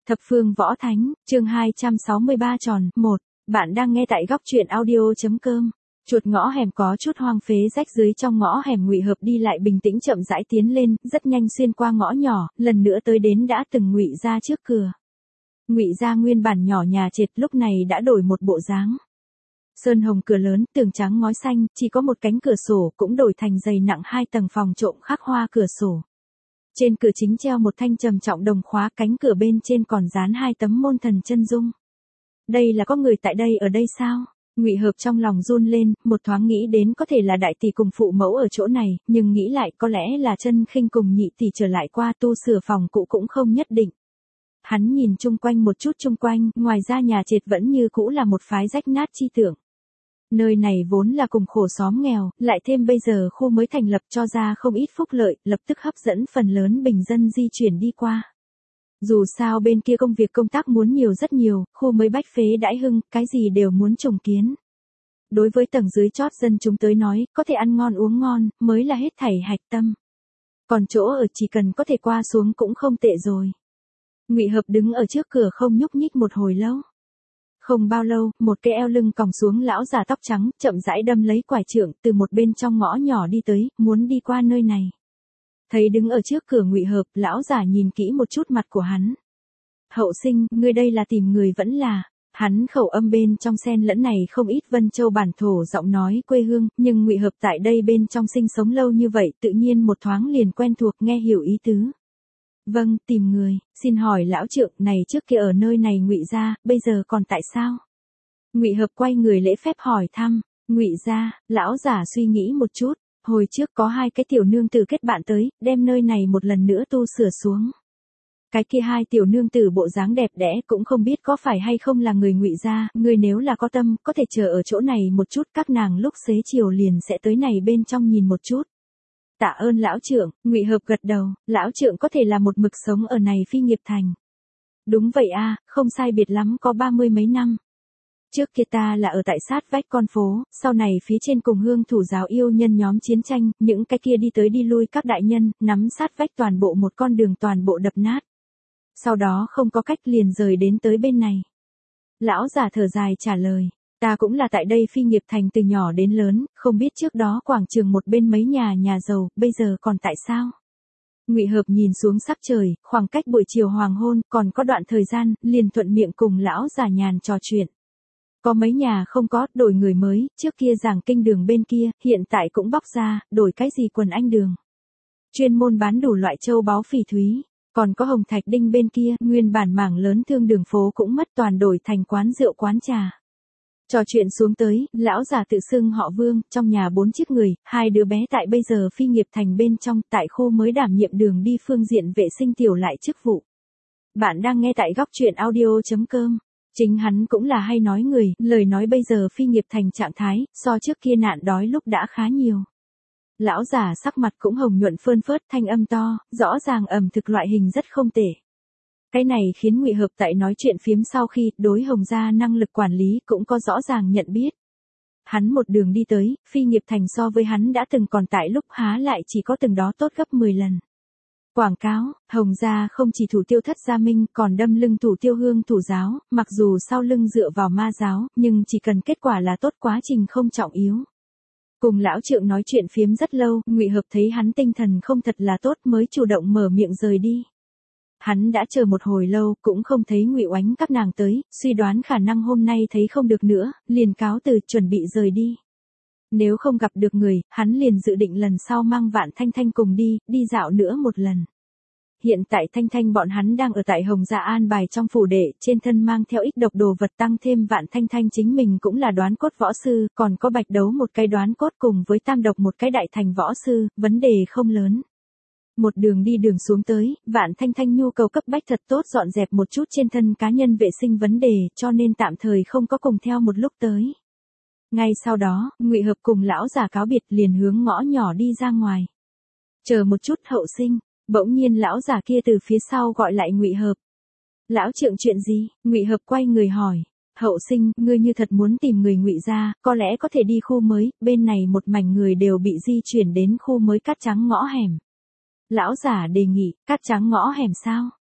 Thập phương võ thánh, chương 263 tròn, 1. Bạn đang nghe tại góc truyện audio.com. Chuột ngõ hẻm có chút hoang phế rách dưới trong ngõ hẻm Ngụy Hợp đi lại bình tĩnh chậm rãi tiến lên, rất nhanh xuyên qua ngõ nhỏ, lần nữa tới đến đã từng Ngụy gia trước cửa. Ngụy gia nguyên bản nhỏ nhà trệt lúc này đã đổi một bộ dáng. Sơn hồng cửa lớn, tường trắng ngói xanh, chỉ có một cánh cửa sổ cũng đổi thành dày nặng 2 tầng phòng trộm khắc hoa cửa sổ. Trên cửa chính treo một thanh trầm trọng đồng khóa, cánh cửa bên trên còn dán 2 tấm môn thần chân dung. Đây là có người tại đây ở đây sao? Ngụy Hợp trong lòng run lên, một thoáng nghĩ đến có thể là đại tỷ cùng phụ mẫu ở chỗ này, nhưng nghĩ lại có lẽ là Chân Khinh cùng nhị tỷ trở lại qua tu sửa phòng cũ cũng không nhất định. Hắn nhìn chung quanh một chút chung quanh, ngoài ra nhà trệt vẫn như cũ là một phái rách nát chi tưởng. Nơi này vốn là cùng khổ xóm nghèo, lại thêm bây giờ khu mới thành lập cho ra không ít phúc lợi, lập tức hấp dẫn phần lớn bình dân di chuyển đi qua. Dù sao bên kia công việc công tác muốn nhiều rất nhiều, khu mới bách phế đãi hưng, cái gì đều muốn trùng kiến. Đối với tầng dưới chót dân chúng tới nói, có thể ăn ngon uống ngon, mới là hết thảy hạch tâm. Còn chỗ ở chỉ cần có thể qua xuống cũng không tệ rồi. Ngụy Hợp đứng ở trước cửa không nhúc nhích một hồi lâu. Không bao lâu, một cái eo lưng còng xuống lão già tóc trắng, chậm rãi đâm lấy quải trượng, từ một bên trong ngõ nhỏ đi tới, muốn đi qua nơi này. Thấy đứng ở trước cửa Ngụy Hợp, lão già nhìn kỹ một chút mặt của hắn. Hậu sinh, ngươi đây là tìm người vẫn là. Hắn khẩu âm bên trong xen lẫn này không ít Vân Châu bản thổ giọng nói quê hương, nhưng Ngụy Hợp tại đây bên trong sinh sống lâu như vậy, tự nhiên một thoáng liền quen thuộc nghe hiểu ý tứ. Vâng, tìm người, xin hỏi lão trượng này trước kia ở nơi này Ngụy gia, bây giờ còn tại sao? Ngụy Hợp quay người lễ phép hỏi thăm. Ngụy gia, lão giả suy nghĩ một chút, hồi trước có 2 cái tiểu nương tử kết bạn tới, đem nơi này một lần nữa tu sửa xuống. Cái kia 2 tiểu nương tử bộ dáng đẹp đẽ cũng không biết có phải hay không là người Ngụy gia, người nếu là có tâm, có thể chờ ở chỗ này một chút, các nàng lúc xế chiều liền sẽ tới này bên trong nhìn một chút. Tạ ơn lão trượng, Ngụy Hợp gật đầu, lão trượng có thể là một mực sống ở này Phi Nghiệp Thành. Đúng vậy a, không sai biệt lắm có 30 mấy năm. Trước kia ta là ở tại sát vách con phố, sau này phía trên cùng Hương thủ giáo yêu nhân nhóm chiến tranh, những cái kia đi tới đi lui các đại nhân, nắm sát vách toàn bộ một con đường toàn bộ đập nát. Sau đó không có cách liền rời đến tới bên này. Lão già thở dài trả lời. Ta cũng là tại đây Phi Nghiệp Thành từ nhỏ đến lớn, không biết trước đó quảng trường một bên mấy nhà giàu, bây giờ còn tại sao? Ngụy Hợp nhìn xuống sắc trời, khoảng cách buổi chiều hoàng hôn, còn có đoạn thời gian, liền thuận miệng cùng lão già nhàn trò chuyện. Có mấy nhà không có, đổi người mới, trước kia Giảng Kinh đường bên kia, hiện tại cũng bóc ra, đổi cái gì Quần Anh đường. Chuyên môn bán đủ loại châu báu phỉ thúy. Còn có Hồng Thạch Đinh bên kia, nguyên bản mảng lớn thương đường phố cũng mất, toàn đổi thành quán rượu quán trà. Trò chuyện xuống tới, lão già tự xưng họ Vương, trong nhà 4 chiếc người, 2 đứa bé tại bây giờ Phi Nghiệp Thành bên trong, tại khu mới đảm nhiệm đường đi phương diện vệ sinh tiểu lại chức vụ. Bạn đang nghe tại góc truyện audio.com. Chính hắn cũng là hay nói người, lời nói bây giờ Phi Nghiệp Thành trạng thái, so trước kia nạn đói lúc đã khá nhiều. Lão già sắc mặt cũng hồng nhuận phơn phớt, thanh âm to, rõ ràng ẩm thực loại hình rất không tệ. Cái này khiến Ngụy Hợp tại nói chuyện phiếm sau khi đối Hồng gia năng lực quản lý cũng có rõ ràng nhận biết. Hắn một đường đi tới, Phi Nghiệp Thành so với hắn đã từng còn tại lúc há lại chỉ có từng đó tốt gấp 10 lần. Quảng cáo, Hồng gia không chỉ thủ tiêu Thất Gia Minh còn đâm lưng thủ tiêu Hương thủ giáo, mặc dù sau lưng dựa vào ma giáo, nhưng chỉ cần kết quả là tốt, quá trình không trọng yếu. Cùng lão trượng nói chuyện phiếm rất lâu, Ngụy Hợp thấy hắn tinh thần không thật là tốt mới chủ động mở miệng rời đi. Hắn đã chờ một hồi lâu, cũng không thấy Ngụy Oánh các nàng tới, suy đoán khả năng hôm nay thấy không được nữa, liền cáo từ chuẩn bị rời đi. Nếu không gặp được người, hắn liền dự định lần sau mang Vạn Thanh Thanh cùng đi dạo nữa một lần. Hiện tại Thanh Thanh bọn hắn đang ở tại Hồng Gia an bài trong phủ đệ, trên thân mang theo ít độc đồ vật, tăng thêm Vạn Thanh Thanh chính mình cũng là đoán cốt võ sư, còn có Bạch Đấu một cái đoán cốt cùng với Tam Độc một cái đại thành võ sư, vấn đề không lớn. Một đường đi đường xuống tới, Vạn Thanh Thanh nhu cầu cấp bách thật tốt dọn dẹp một chút trên thân cá nhân vệ sinh vấn đề, cho nên tạm thời không có cùng theo một lúc tới. Ngay sau đó, Ngụy Hợp cùng lão già cáo biệt liền hướng ngõ nhỏ đi ra ngoài. Chờ một chút hậu sinh, bỗng nhiên lão già kia từ phía sau gọi lại Ngụy Hợp. Lão trượng chuyện gì? Ngụy Hợp quay người hỏi. Hậu sinh, ngươi như thật muốn tìm người Ngụy gia, có lẽ có thể đi khu mới, bên này một mảnh người đều bị di chuyển đến khu mới Cát Trắng ngõ hẻm. Lão giả đề nghị, Cát Trắng ngõ hẻm sao?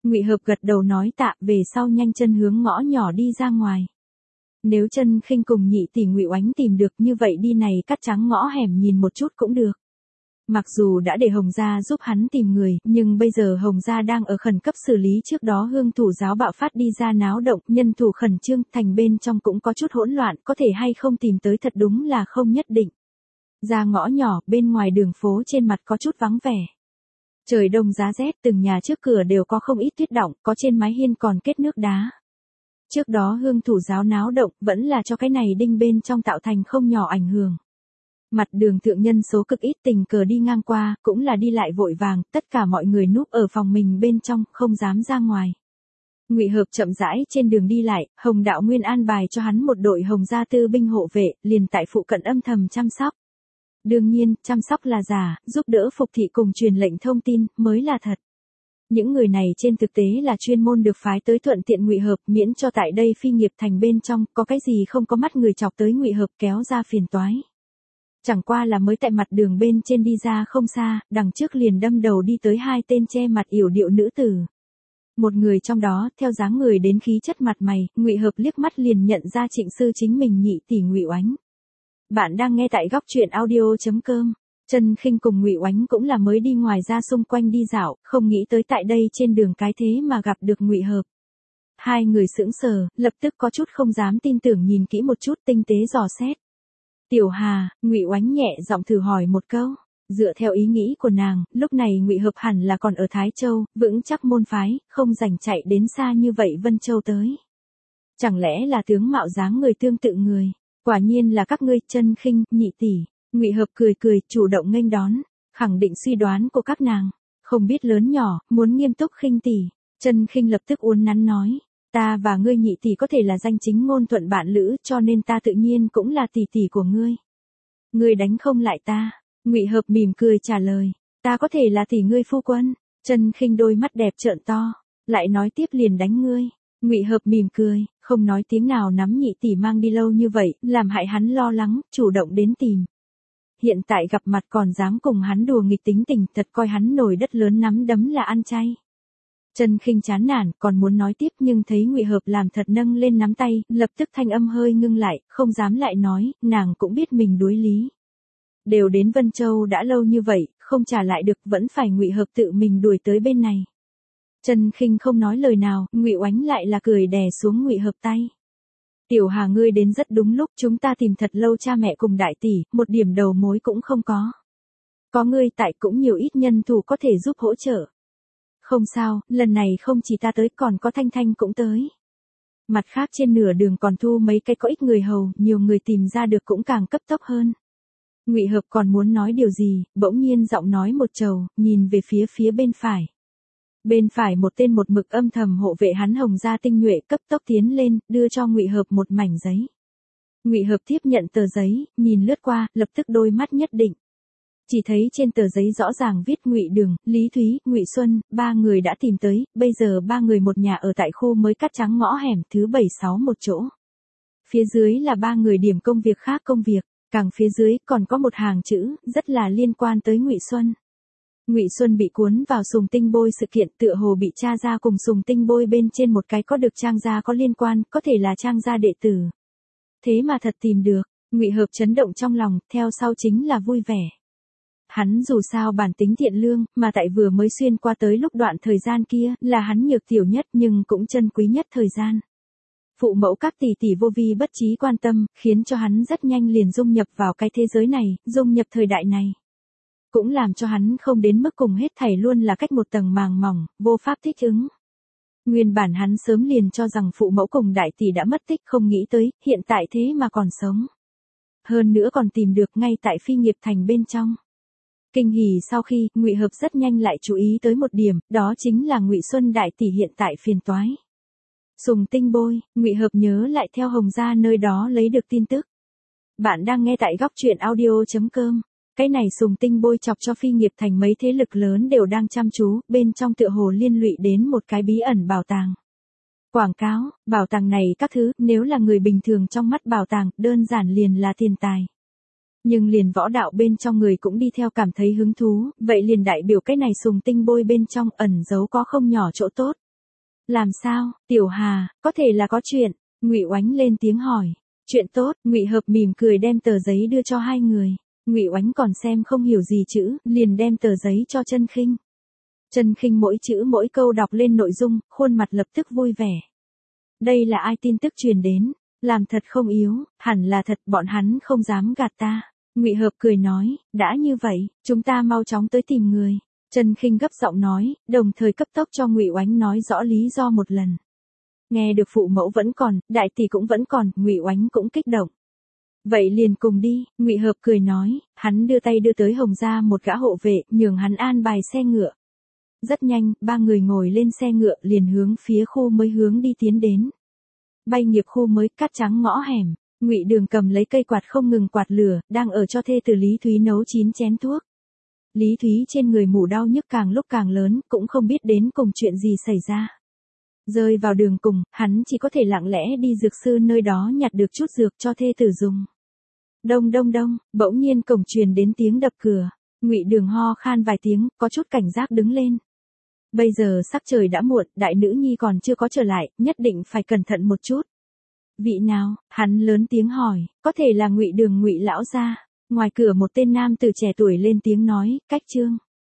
Ngụy Hợp gật đầu nói tạ, về sau nhanh chân hướng ngõ nhỏ đi ra ngoài. Nếu Chân Khinh cùng nhị tỷ Ngụy Oánh tìm được như vậy đi này cắt trắng ngõ hẻm nhìn một chút cũng được. Mặc dù đã để Hồng gia giúp hắn tìm người, nhưng bây giờ Hồng gia đang ở khẩn cấp xử lý trước đó hương thủ giáo bạo phát đi ra náo động, nhân thủ khẩn trương, thành bên trong cũng có chút hỗn loạn, có thể hay không tìm tới thật đúng là không nhất định. Ra ngõ nhỏ, bên ngoài đường phố trên mặt có chút vắng vẻ. Trời đông giá rét, từng nhà trước cửa đều có không ít tuyết đọng, có trên mái hiên còn kết nước đá. Trước đó hương thủ giáo náo động, vẫn là cho cái này đinh bên trong tạo thành không nhỏ ảnh hưởng. Mặt đường thượng nhân số cực ít, tình cờ đi ngang qua, cũng là đi lại vội vàng, tất cả mọi người núp ở phòng mình bên trong, không dám ra ngoài. Ngụy Hợp chậm rãi trên đường đi lại, Hồng Đạo Nguyên an bài cho hắn một đội Hồng gia tư binh hộ vệ, liền tại phụ cận âm thầm chăm sóc. Đương nhiên, chăm sóc là giả, giúp đỡ Phục thị cùng truyền lệnh thông tin, mới là thật. Những người này trên thực tế là chuyên môn được phái tới thuận tiện Ngụy Hợp, miễn cho tại đây phi nghiệp thành bên trong, có cái gì không có mắt người chọc tới Ngụy Hợp kéo ra phiền toái. Chẳng qua là mới tại mặt đường bên trên đi ra không xa, đằng trước liền đâm đầu đi tới hai tên che mặt yểu điệu nữ tử. Một người trong đó, theo dáng người đến khí chất mặt mày, Ngụy Hợp liếc mắt liền nhận ra Trịnh sư chính mình nhị tỷ Ngụy Oánh. Bạn đang nghe tại góc truyện audio.com. Chân Khinh cùng Ngụy Oánh cũng là mới đi ngoài ra xung quanh đi dạo, không nghĩ tới tại đây trên đường cái thế mà gặp được Ngụy Hợp. Hai người sững sờ, lập tức có chút không dám tin tưởng nhìn kỹ một chút, tinh tế dò xét. Tiểu Hà, Ngụy Oánh nhẹ giọng thử hỏi một câu. Dựa theo ý nghĩ của nàng, lúc này Ngụy Hợp hẳn là còn ở Thái Châu, vững chắc môn phái, không rảnh chạy đến xa như vậy Vân Châu tới. Chẳng lẽ là tướng mạo dáng người tương tự người? Quả nhiên là các ngươi, Chân Khinh, nhị tỷ. Ngụy Hợp cười cười, chủ động nghênh đón, khẳng định suy đoán của các nàng, không biết lớn nhỏ, muốn nghiêm túc khinh tỷ. Chân Khinh lập tức uốn nắn nói, ta và ngươi nhị tỷ có thể là danh chính ngôn thuận bạn lữ, cho nên ta tự nhiên cũng là tỷ tỷ của ngươi. Ngươi đánh không lại ta. Ngụy Hợp mỉm cười trả lời, ta có thể là tỷ ngươi phu quân. Chân Khinh đôi mắt đẹp trợn to, lại nói tiếp liền đánh ngươi. Ngụy Hợp mỉm cười, không nói tiếng nào nắm nhị tỷ mang đi lâu như vậy, làm hại hắn lo lắng, chủ động đến tìm. Hiện tại gặp mặt còn dám cùng hắn đùa nghịch tính tình, thật coi hắn nổi đất lớn nắm đấm là ăn chay. Chân Khinh chán nản, còn muốn nói tiếp nhưng thấy Ngụy Hợp làm thật nâng lên nắm tay, lập tức thanh âm hơi ngưng lại, không dám lại nói, nàng cũng biết mình đối lý. Đều đến Vân Châu đã lâu như vậy, không trả lại được, vẫn phải Ngụy Hợp tự mình đuổi tới bên này. Chân Khinh không nói lời nào, Ngụy Oánh lại là cười đè xuống Ngụy Hợp tay. Tiểu Hà ngươi đến rất đúng lúc, chúng ta tìm thật lâu cha mẹ cùng đại tỷ, một điểm đầu mối cũng không có. Có ngươi tại cũng nhiều ít nhân thủ có thể giúp hỗ trợ. Không sao, lần này không chỉ ta tới còn có Thanh Thanh cũng tới. Mặt khác trên nửa đường còn thu mấy cái có ít người hầu, nhiều người tìm ra được cũng càng cấp tốc hơn. Ngụy Hợp còn muốn nói điều gì, bỗng nhiên giọng nói một trầu, nhìn về phía bên phải. Bên phải một tên một mực âm thầm hộ vệ hắn Hồng gia tinh nhuệ cấp tốc tiến lên, đưa cho Ngụy Hợp một mảnh giấy. Ngụy Hợp tiếp nhận tờ giấy, nhìn lướt qua, lập tức đôi mắt nhất định. Chỉ thấy trên tờ giấy rõ ràng viết Ngụy Đường, Lý Thúy, Ngụy Xuân, ba người đã tìm tới, bây giờ ba người một nhà ở tại khu mới cắt trắng ngõ hẻm thứ 76 một chỗ. Phía dưới là ba người điểm công việc khác công việc, càng phía dưới còn có một hàng chữ, rất là liên quan tới Ngụy Xuân. Ngụy Xuân bị cuốn vào Sùng Tinh Bôi sự kiện, tựa hồ bị tra ra cùng Sùng Tinh Bôi bên trên một cái có được Trang gia có liên quan, có thể là Trang gia đệ tử. Thế mà thật tìm được, Ngụy Hợp chấn động trong lòng, theo sau chính là vui vẻ. Hắn dù sao bản tính thiện lương, mà tại vừa mới xuyên qua tới lúc đoạn thời gian kia, là hắn nhược tiểu nhất nhưng cũng chân quý nhất thời gian. Phụ mẫu các tỷ tỷ vô vi bất trí quan tâm, khiến cho hắn rất nhanh liền dung nhập vào cái thế giới này, dung nhập thời đại này. Cũng làm cho hắn không đến mức cùng hết thảy luôn là cách một tầng màng mỏng, vô pháp thích ứng. Nguyên bản hắn sớm liền cho rằng phụ mẫu cùng đại tỷ đã mất tích, không nghĩ tới, hiện tại thế mà còn sống. Hơn nữa còn tìm được ngay tại phi nghiệp thành bên trong. Kinh hỉ sau khi, Ngụy Hợp rất nhanh lại chú ý tới một điểm, đó chính là Ngụy Xuân đại tỷ hiện tại phiền toái. Sùng Tinh Bôi, Ngụy Hợp nhớ lại theo Hồng gia nơi đó lấy được tin tức. Bạn đang nghe tại góc truyện audio.com. Cái này Sùng Tinh Bôi chọc cho phi nghiệp thành mấy thế lực lớn đều đang chăm chú, bên trong tựa hồ liên lụy đến một cái bí ẩn bảo tàng. Quảng cáo, bảo tàng này các thứ, nếu là người bình thường trong mắt bảo tàng, đơn giản liền là tiền tài. Nhưng liền võ đạo bên trong người cũng đi theo cảm thấy hứng thú, vậy liền đại biểu cái này Sùng Tinh Bôi bên trong ẩn giấu có không nhỏ chỗ tốt. Làm sao, Tiểu Hà, có thể là có chuyện, Ngụy Oánh lên tiếng hỏi. Chuyện tốt, Ngụy Hợp mỉm cười đem tờ giấy đưa cho hai người. Ngụy Oánh còn xem không hiểu gì chữ, liền đem tờ giấy cho Chân Khinh. Chân Khinh mỗi chữ mỗi câu đọc lên nội dung, khuôn mặt lập tức vui vẻ. Đây là ai tin tức truyền đến, làm thật không yếu, hẳn là thật, bọn hắn không dám gạt ta. Ngụy Hợp cười nói, đã như vậy, chúng ta mau chóng tới tìm người. Chân Khinh gấp giọng nói, đồng thời cấp tốc cho Ngụy Oánh nói rõ lý do một lần. Nghe được phụ mẫu vẫn còn, đại tỷ cũng vẫn còn, Ngụy Oánh cũng kích động. Vậy liền cùng đi, Ngụy Hợp cười nói, hắn đưa tay đưa tới Hồng gia một gã hộ vệ, nhường hắn an bài xe ngựa. Rất nhanh, ba người ngồi lên xe ngựa liền hướng phía khu mới hướng đi tiến đến. Bay nghiệp khu mới, cát trắng ngõ hẻm, Ngụy Đường cầm lấy cây quạt không ngừng quạt lửa, đang ở cho thê tử Lý Thúy nấu 9 chén thuốc. Lý Thúy trên người mủ đau nhức càng lúc càng lớn, cũng không biết đến cùng chuyện gì xảy ra. Rơi vào đường cùng, hắn chỉ có thể lặng lẽ đi dược sư nơi đó nhặt được chút dược cho thê tử dùng. Đông đông đông, bỗng nhiên cổng truyền đến tiếng đập cửa. Ngụy Đường ho khan vài tiếng, có chút cảnh giác đứng lên. Bây giờ sắc trời đã muộn, đại nữ nhi còn chưa có trở lại, nhất định phải cẩn thận một chút. Vị nào? Hắn lớn tiếng hỏi, có thể là Ngụy Đường Ngụy lão gia. Ngoài cửa một tên nam tử trẻ tuổi lên tiếng nói, Cách Trương.